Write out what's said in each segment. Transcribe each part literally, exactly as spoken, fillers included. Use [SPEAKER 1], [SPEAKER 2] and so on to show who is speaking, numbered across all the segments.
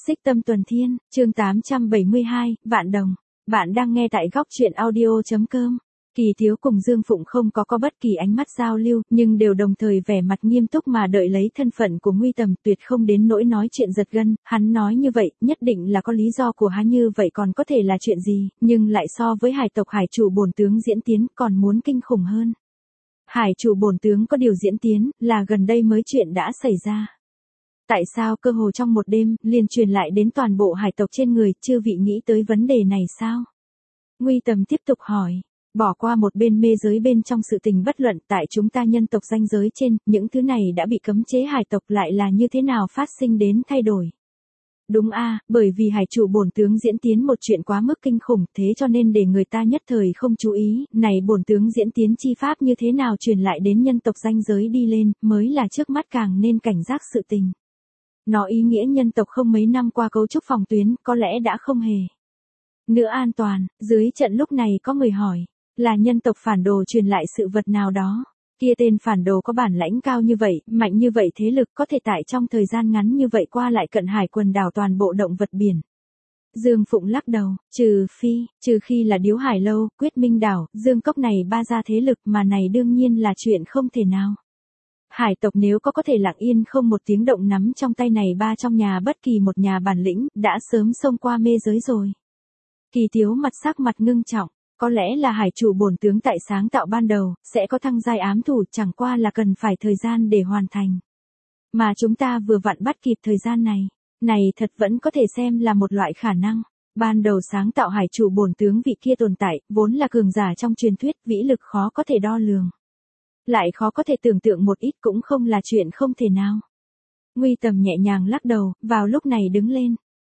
[SPEAKER 1] Xích Tâm Tuần Thiên, chương tám trăm bảy mươi hai, Vạn Đồng. Bạn đang nghe tại góc truyện audio.com. Kỳ Thiếu cùng Dương Phụng không có có bất kỳ ánh mắt giao lưu, nhưng đều đồng thời vẻ mặt nghiêm túc mà đợi lấy thân phận của Nguy Tầm, tuyệt không đến nỗi nói chuyện giật gân. Hắn nói như vậy, nhất định là có lý do của hắn, như vậy còn có thể là chuyện gì, nhưng lại so với hải tộc hải chủ bổn tướng diễn tiến còn muốn kinh khủng hơn. Hải chủ bổn tướng có điều diễn tiến, là gần đây mới chuyện đã xảy ra. Tại sao cơ hồ trong một đêm, liền truyền lại đến toàn bộ hải tộc trên người, chư vị nghĩ tới vấn đề này sao? Nguy Tầm tiếp tục hỏi, bỏ qua một bên mê giới bên trong sự tình bất luận, tại chúng ta nhân tộc ranh giới trên, những thứ này đã bị cấm chế, hải tộc lại là như thế nào phát sinh đến thay đổi? Đúng a, bởi vì hải chủ bổn tướng diễn tiến một chuyện quá mức kinh khủng, thế cho nên để người ta nhất thời không chú ý, này bổn tướng diễn tiến chi pháp như thế nào truyền lại đến nhân tộc ranh giới đi lên, mới là trước mắt càng nên cảnh giác sự tình. Nó ý nghĩa nhân tộc không mấy năm qua cấu trúc phòng tuyến, có lẽ đã không hề nữa an toàn. Dưới trận lúc này có người hỏi, là nhân tộc phản đồ truyền lại sự vật nào đó. Kia tên phản đồ có bản lãnh cao như vậy, mạnh như vậy, thế lực có thể tại trong thời gian ngắn như vậy qua lại cận hải quần đảo toàn bộ động vật biển. Dương Phụng lắc đầu, trừ phi, trừ khi là Điếu Hải Lâu, Quyết Minh Đảo, Dương Cốc này ba gia thế lực, mà này đương nhiên là chuyện không thể nào. Hải tộc nếu có có thể lặng yên không một tiếng động nắm trong tay này ba trong nhà bất kỳ một nhà bản lĩnh, đã sớm xông qua mê giới rồi. Kỳ Thiếu mặt sắc mặt ngưng trọng, có lẽ là hải chủ bổn tướng tại sáng tạo ban đầu, sẽ có thăng giai ám thủ, chẳng qua là cần phải thời gian để hoàn thành. Mà chúng ta vừa vặn bắt kịp thời gian này, này thật vẫn có thể xem là một loại khả năng. Ban đầu sáng tạo hải chủ bổn tướng vị kia tồn tại, vốn là cường giả trong truyền thuyết, vĩ lực khó có thể đo lường. Lại khó có thể tưởng tượng một ít, cũng không là chuyện không thể nào. Nguy Tầm nhẹ nhàng lắc đầu, vào lúc này đứng lên.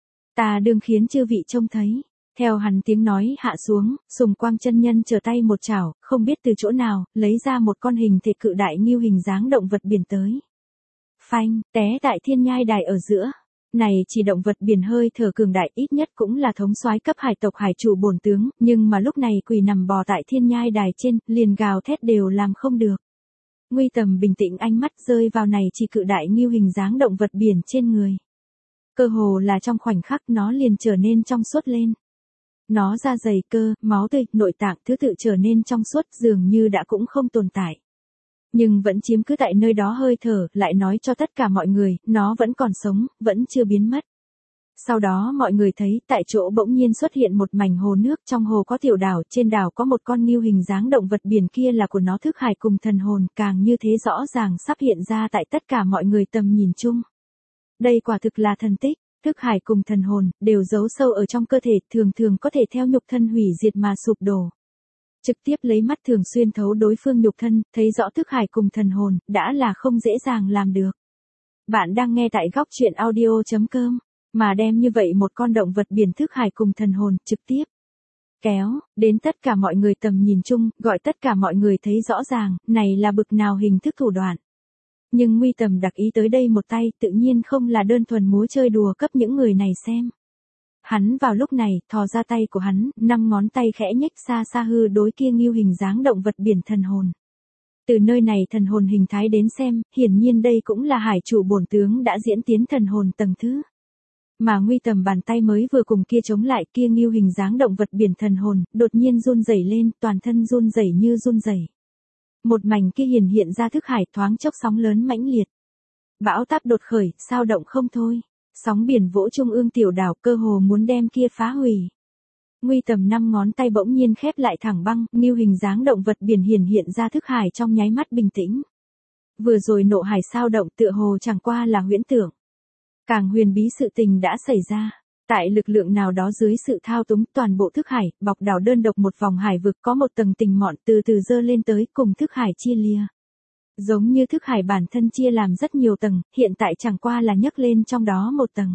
[SPEAKER 1] Ta đương khiến chư vị trông thấy. Theo hắn tiếng nói hạ xuống, Sùng Quang chân nhân trở tay một chảo, không biết từ chỗ nào, lấy ra một con hình thể cự đại nghiêu hình dáng động vật biển tới. Phanh, té tại thiên nhai đài ở giữa. Này chỉ động vật biển hơi thở cường đại, ít nhất cũng là thống soái cấp hải tộc hải chủ bổn tướng, nhưng mà lúc này quỳ nằm bò tại thiên nhai đài trên, liền gào thét đều làm không được. Nguy Tầm bình tĩnh, ánh mắt rơi vào này chỉ cự đại nghiêu hình dáng động vật biển trên người. Cơ hồ là trong khoảnh khắc nó liền trở nên trong suốt lên. Nó da dày cơ, máu tươi, nội tạng thứ tự trở nên trong suốt, dường như đã cũng không tồn tại. Nhưng vẫn chiếm cứ tại nơi đó hơi thở, lại nói cho tất cả mọi người, nó vẫn còn sống, vẫn chưa biến mất. Sau đó mọi người thấy, tại chỗ bỗng nhiên xuất hiện một mảnh hồ nước, trong hồ có tiểu đảo, trên đảo có một con nghiêu hình dáng động vật biển, kia là của nó thức hải cùng thần hồn, càng như thế rõ ràng sắp hiện ra tại tất cả mọi người tầm nhìn chung. Đây quả thực là thần tích, thức hải cùng thần hồn, đều giấu sâu ở trong cơ thể, thường thường có thể theo nhục thân hủy diệt mà sụp đổ. Trực tiếp lấy mắt thường xuyên thấu đối phương nhục thân, thấy rõ thức hải cùng thần hồn, đã là không dễ dàng làm được. Bạn đang nghe tại góc truyện audio.com, mà đem như vậy một con động vật biển thức hải cùng thần hồn, trực tiếp kéo, đến tất cả mọi người tầm nhìn chung, gọi tất cả mọi người thấy rõ ràng, này là bực nào hình thức thủ đoạn. Nhưng Nguy Tầm đặc ý tới đây một tay, tự nhiên không là đơn thuần múa chơi đùa cấp những người này xem. Hắn vào lúc này, thò ra tay của hắn, năm ngón tay khẽ nhếch xa xa hư đối kia nghiêu hình dáng động vật biển thần hồn. Từ nơi này thần hồn hình thái đến xem, hiển nhiên đây cũng là hải chủ bổn tướng đã diễn tiến thần hồn tầng thứ. Mà Nguy Tầm bàn tay mới vừa cùng kia chống lại, kia nghiêu hình dáng động vật biển thần hồn, đột nhiên run rẩy lên, toàn thân run rẩy như run rẩy. Một mảnh kia hiển hiện ra thức hải, thoáng chốc sóng lớn mãnh liệt. Bão táp đột khởi, sao động không thôi. Sóng biển vỗ trung ương tiểu đảo, cơ hồ muốn đem kia phá hủy. Nguy Tầm năm ngón tay bỗng nhiên khép lại thẳng băng, nghiêu hình dáng động vật biển hiển hiện ra thức hải trong nháy mắt bình tĩnh. Vừa rồi nộ hải sao động tựa hồ chẳng qua là huyễn tưởng. Càng huyền bí sự tình đã xảy ra. Tại lực lượng nào đó dưới sự thao túng, toàn bộ thức hải, bọc đảo đơn độc một vòng hải vực, có một tầng tình mọn từ từ dơ lên tới, cùng thức hải chia lìa. Giống như thức hải bản thân chia làm rất nhiều tầng, hiện tại chẳng qua là nhấc lên trong đó một tầng.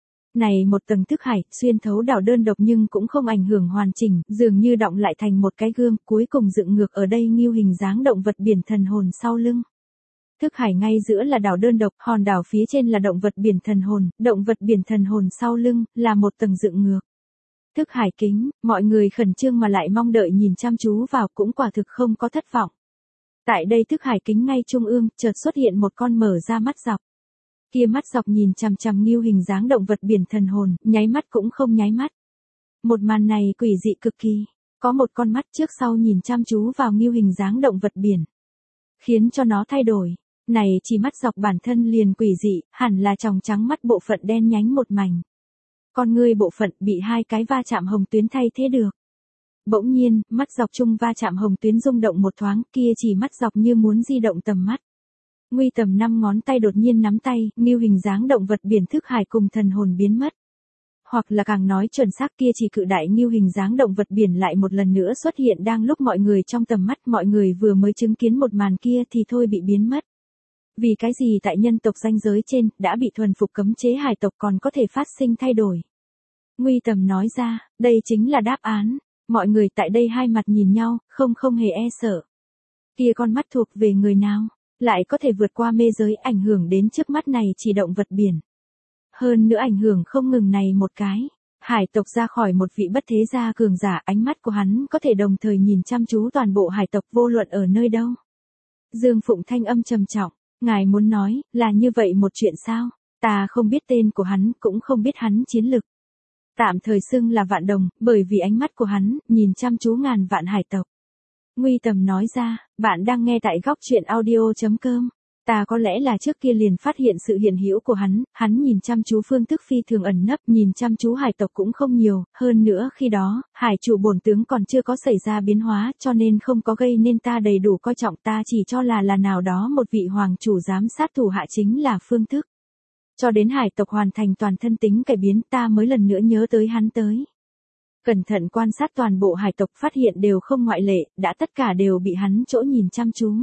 [SPEAKER 1] Này một tầng thức hải, xuyên thấu đảo đơn độc nhưng cũng không ảnh hưởng hoàn chỉnh, dường như đọng lại thành một cái gương, cuối cùng dựng ngược ở đây nghiêu hình dáng động vật biển thần hồn sau lưng. Thức hải ngay giữa là đảo đơn độc, hòn đảo phía trên là động vật biển thần hồn, động vật biển thần hồn sau lưng, là một tầng dựng ngược. Thức hải kính, mọi người khẩn trương mà lại mong đợi nhìn chăm chú vào, cũng quả thực không có thất vọng. Tại đây thức hải kính ngay trung ương, chợt xuất hiện một con mở ra mắt dọc. Kia mắt dọc nhìn chằm chằm Ngưu hình dáng động vật biển thần hồn, nháy mắt cũng không nháy mắt. Một màn này quỷ dị cực kỳ, có một con mắt trước sau nhìn chăm chú vào Ngưu hình dáng động vật biển, khiến cho nó thay đổi. Này chỉ mắt dọc bản thân liền quỷ dị, hẳn là tròng trắng mắt bộ phận đen nhánh một mảnh. Con ngươi bộ phận bị hai cái va chạm hồng tuyến thay thế được. Bỗng nhiên, mắt dọc chung va chạm hồng tuyến rung động một thoáng, kia chỉ mắt dọc như muốn di động tầm mắt. Nguy tầm năm ngón tay đột nhiên nắm tay, Ngưu hình dáng động vật biển thức hải cùng thần hồn biến mất. Hoặc là càng nói chuẩn xác, kia chỉ cự đại Ngưu hình dáng động vật biển lại một lần nữa xuất hiện đang lúc mọi người trong tầm mắt, mọi người vừa mới chứng kiến một màn kia thì thôi bị biến mất. Vì cái gì tại nhân tộc ranh giới trên, đã bị thuần phục cấm chế hải tộc còn có thể phát sinh thay đổi? Nguy tầm nói ra, đây chính là đáp án. Mọi người tại đây hai mặt nhìn nhau, không không hề e sợ. Kia con mắt thuộc về người nào, lại có thể vượt qua mê giới ảnh hưởng đến trước mắt này chỉ động vật biển. Hơn nữa ảnh hưởng không ngừng này một cái. Hải tộc ra khỏi một vị bất thế gia cường giả, ánh mắt của hắn có thể đồng thời nhìn chăm chú toàn bộ hải tộc vô luận ở nơi đâu. Dương Phụng thanh âm trầm trọng, ngài muốn nói, là như vậy một chuyện sao? Ta không biết tên của hắn, cũng không biết hắn chiến lực. Tạm thời xưng là Vạn Đồng, bởi vì ánh mắt của hắn, nhìn chăm chú ngàn vạn hải tộc. Nguy tầm nói ra, bạn đang nghe tại góc truyện audio.com. Ta có lẽ là trước kia liền phát hiện sự hiện hữu của hắn, hắn nhìn chăm chú phương thức phi thường ẩn nấp, nhìn chăm chú hải tộc cũng không nhiều, hơn nữa khi đó, hải chủ bổn tướng còn chưa có xảy ra biến hóa, cho nên không có gây nên ta đầy đủ coi trọng, ta chỉ cho là là nào đó một vị hoàng chủ giám sát thủ hạ chính là phương thức. Cho đến hải tộc hoàn thành toàn thân tính cải biến, ta mới lần nữa nhớ tới hắn tới. Cẩn thận quan sát toàn bộ hải tộc, phát hiện đều không ngoại lệ, đã tất cả đều bị hắn chỗ nhìn chăm chú.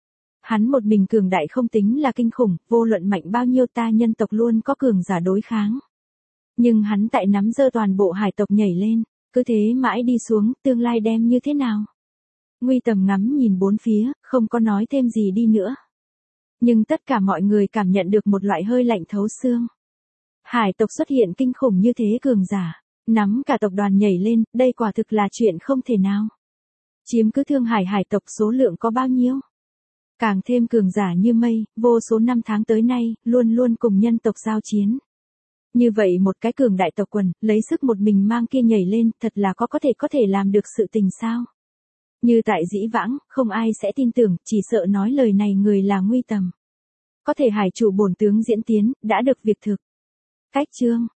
[SPEAKER 1] Hắn một mình cường đại không tính là kinh khủng, vô luận mạnh bao nhiêu ta nhân tộc luôn có cường giả đối kháng. Nhưng hắn tại nắm giơ toàn bộ hải tộc nhảy lên, cứ thế mãi đi xuống, tương lai đem như thế nào? Nguy tầm ngắm nhìn bốn phía, không có nói thêm gì đi nữa. Nhưng tất cả mọi người cảm nhận được một loại hơi lạnh thấu xương. Hải tộc xuất hiện kinh khủng như thế cường giả, nắm cả tộc đoàn nhảy lên, đây quả thực là chuyện không thể nào. Chiếm cứ Thương Hải hải tộc số lượng có bao nhiêu? Càng thêm cường giả như mây, vô số năm tháng tới nay, luôn luôn cùng nhân tộc giao chiến. Như vậy một cái cường đại tộc quần, lấy sức một mình mang kia nhảy lên, thật là có có thể có thể làm được sự tình sao? Như tại dĩ vãng, không ai sẽ tin tưởng, chỉ sợ nói lời này người là Nguy tầm. Có thể hải chủ bổn tướng diễn tiến, đã được việc thực. Cách chương.